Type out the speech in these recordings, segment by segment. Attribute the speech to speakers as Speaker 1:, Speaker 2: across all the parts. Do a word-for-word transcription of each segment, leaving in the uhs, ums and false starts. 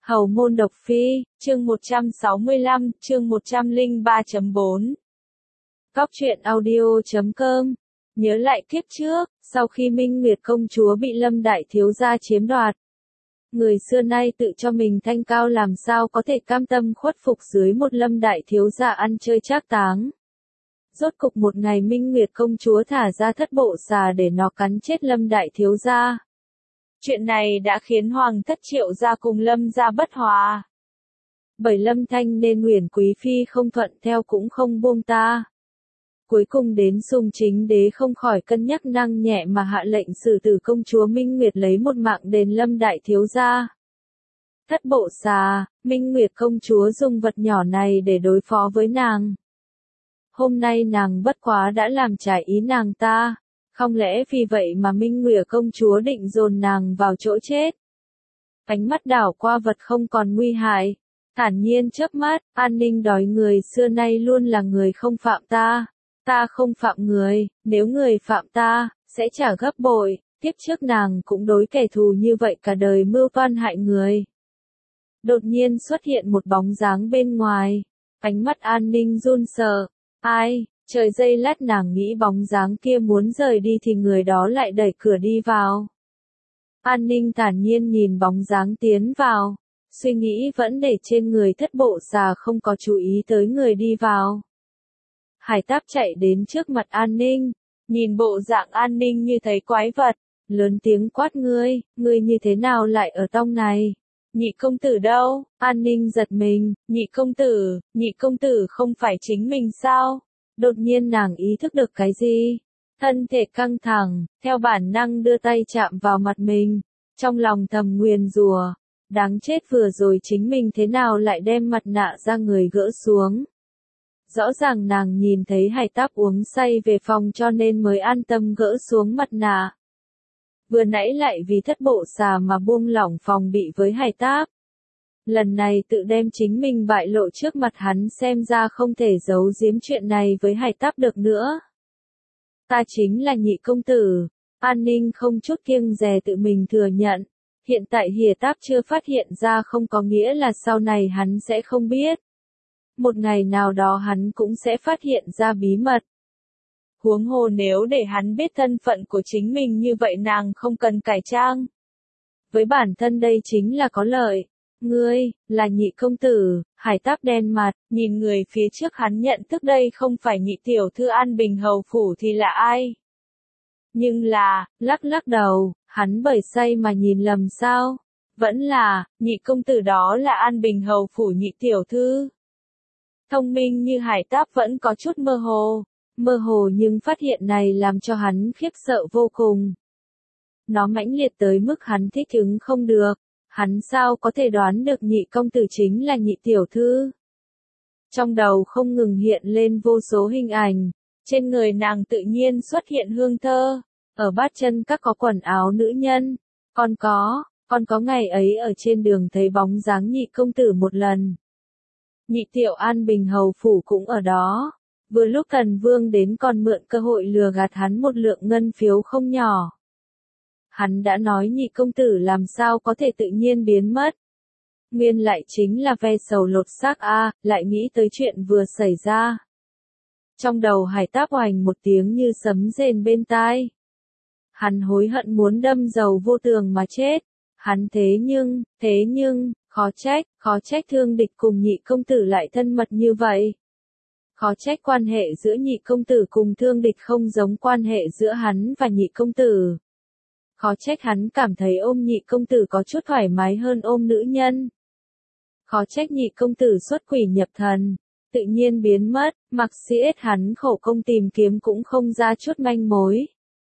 Speaker 1: Hầu môn độc phi, chương một trăm sáu mươi lăm, chương một trăm lẻ ba chấm bốn. Góc truyện audio chấm com. Nhớ lại kiếp trước, sau khi Minh Nguyệt công chúa bị Lâm đại thiếu gia chiếm đoạt, người xưa nay tự cho mình thanh cao làm sao có thể cam tâm khuất phục dưới một Lâm đại thiếu gia ăn chơi trác táng. Rốt cục một ngày Minh Nguyệt công chúa thả ra thất bộ xà để nó cắn chết Lâm đại thiếu gia. Chuyện này đã khiến Hoàng thất Triệu gia cùng Lâm gia bất hòa. Bởi Lâm Thanh nên Nguyền quý phi không thuận theo cũng không buông ta. Cuối cùng đến Sùng Chính đế không khỏi cân nhắc năng nhẹ mà hạ lệnh xử tử công chúa Minh Nguyệt lấy một mạng đền Lâm đại thiếu gia. Thất bộ xà, Minh Nguyệt công chúa dùng vật nhỏ này để đối phó với nàng. Hôm nay nàng bất quá đã làm trái ý nàng ta. Không lẽ vì vậy mà Minh Nguyệt công chúa định dồn nàng vào chỗ chết? Ánh mắt đảo qua vật không còn nguy hại, thản nhiên chớp mắt, An Ninh đòi người xưa nay luôn là người không phạm ta, ta không phạm người, nếu người phạm ta, sẽ trả gấp bội, tiếp trước nàng cũng đối kẻ thù như vậy cả đời mưu toan hại người. Đột nhiên xuất hiện một bóng dáng bên ngoài, ánh mắt An Ninh run sợ, ai? Trời giây lát nàng nghĩ bóng dáng kia muốn rời đi thì người đó lại đẩy cửa đi vào. An Ninh thản nhiên nhìn bóng dáng tiến vào, suy nghĩ vẫn để trên người thất bộ xà không có chú ý tới người đi vào. Hải Táp chạy đến trước mặt An Ninh, nhìn bộ dạng An Ninh như thấy quái vật, lớn tiếng quát ngươi, ngươi như thế nào lại ở tông này? Nhị công tử đâu? An Ninh giật mình, nhị công tử, nhị công tử không phải chính mình sao? Đột nhiên nàng ý thức được cái gì? Thân thể căng thẳng, theo bản năng đưa tay chạm vào mặt mình, trong lòng thầm nguyền rủa, đáng chết vừa rồi chính mình thế nào lại đem mặt nạ ra người gỡ xuống. Rõ ràng nàng nhìn thấy Hải Táp uống say về phòng cho nên mới an tâm gỡ xuống mặt nạ. Vừa nãy lại vì thất bộ xà mà buông lỏng phòng bị với Hải Táp. Lần này tự đem chính mình bại lộ trước mặt hắn xem ra không thể giấu giếm chuyện này với Hải Táp được nữa. Ta chính là nhị công tử, An Ninh không chút kiêng dè tự mình thừa nhận. Hiện tại Hải Táp chưa phát hiện ra không có nghĩa là sau này hắn sẽ không biết. Một ngày nào đó hắn cũng sẽ phát hiện ra bí mật. Huống hồ nếu để hắn biết thân phận của chính mình như vậy nàng không cần cải trang. Với bản thân đây chính là có lợi. Ngươi, là nhị công tử, Hải Táp đen mặt, nhìn người phía trước hắn nhận thức đây không phải nhị tiểu thư An Bình hầu phủ thì là ai? Nhưng là, lắc lắc đầu, hắn bởi say mà nhìn lầm sao? Vẫn là, nhị công tử đó là An Bình hầu phủ nhị tiểu thư. Thông minh như Hải Táp vẫn có chút mơ hồ, mơ hồ nhưng phát hiện này làm cho hắn khiếp sợ vô cùng. Nó mãnh liệt tới mức hắn thích ứng không được. Hắn sao có thể đoán được nhị công tử chính là nhị tiểu thư? Trong đầu không ngừng hiện lên vô số hình ảnh, trên người nàng tự nhiên xuất hiện hương thơ, ở bát chân các có quần áo nữ nhân, còn có, còn có ngày ấy ở trên đường thấy bóng dáng nhị công tử một lần. Nhị tiểu An Bình hầu phủ cũng ở đó, vừa lúc Tần Vương đến còn mượn cơ hội lừa gạt hắn một lượng ngân phiếu không nhỏ. Hắn đã nói nhị công tử làm sao có thể tự nhiên biến mất. Nguyên lại chính là ve sầu lột xác a, lại nghĩ tới chuyện vừa xảy ra. Trong đầu Hải Táp oành một tiếng như sấm rền bên tai. Hắn hối hận muốn đâm dầu vô tường mà chết. Hắn thế nhưng, thế nhưng, khó trách, khó trách thương địch cùng nhị công tử lại thân mật như vậy. Khó trách quan hệ giữa nhị công tử cùng thương địch không giống quan hệ giữa hắn và nhị công tử. Khó trách hắn cảm thấy ôm nhị công tử có chút thoải mái hơn ôm nữ nhân. Khó trách nhị công tử xuất quỷ nhập thần, tự nhiên biến mất, mặc siết hắn khổ công tìm kiếm cũng không ra chút manh mối.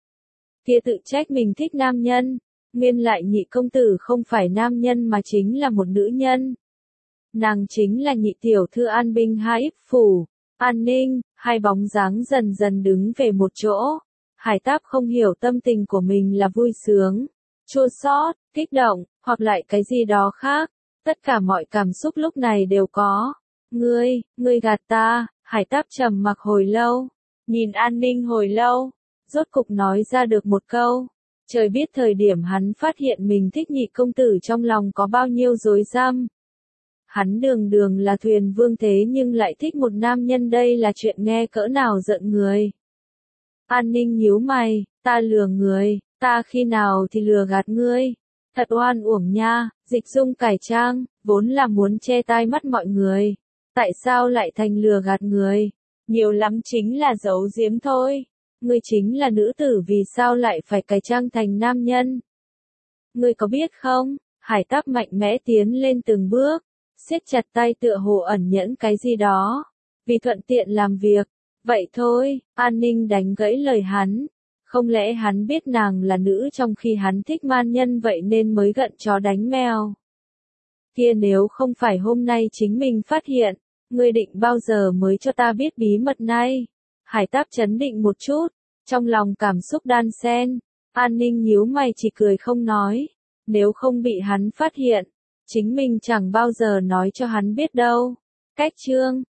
Speaker 1: Kia tự trách mình thích nam nhân, nguyên lại nhị công tử không phải nam nhân mà chính là một nữ nhân. Nàng chính là nhị tiểu thư An Bình Hải phủ, An Ninh, hai bóng dáng dần dần đứng về một chỗ. Hải Táp không hiểu tâm tình của mình là vui sướng, chua xót, kích động, hoặc lại cái gì đó khác. Tất cả mọi cảm xúc lúc này đều có. Ngươi, ngươi gạt ta, Hải Táp trầm mặc hồi lâu, nhìn An Ninh hồi lâu, rốt cục nói ra được một câu. Trời biết thời điểm hắn phát hiện mình thích nhị công tử trong lòng có bao nhiêu rối rắm. Hắn đường đường là thuyền vương thế nhưng lại thích một nam nhân, đây là chuyện nghe cỡ nào giận người. An Ninh nhíu mày, ta lừa người, ta khi nào thì lừa gạt ngươi. Thật oan uổng nha, Dịch Dung cải trang, vốn là muốn che tai mắt mọi người. Tại sao lại thành lừa gạt người? Nhiều lắm chính là giấu giếm thôi. Ngươi chính là nữ tử, vì sao lại phải cải trang thành nam nhân? Ngươi có biết không? Hải Tắc mạnh mẽ tiến lên từng bước, siết chặt tay tựa hồ ẩn nhẫn cái gì đó. Vì thuận tiện làm việc. Vậy thôi, An Ninh đánh gãy lời hắn. Không lẽ hắn biết nàng là nữ trong khi hắn thích man nhân vậy nên mới gận chó đánh mèo? Kia nếu không phải hôm nay chính mình phát hiện, ngươi định bao giờ mới cho ta biết bí mật này? Hải Tắc chấn định một chút, trong lòng cảm xúc đan xen. An Ninh nhíu mày chỉ cười không nói. Nếu không bị hắn phát hiện, chính mình chẳng bao giờ nói cho hắn biết đâu. Cách chương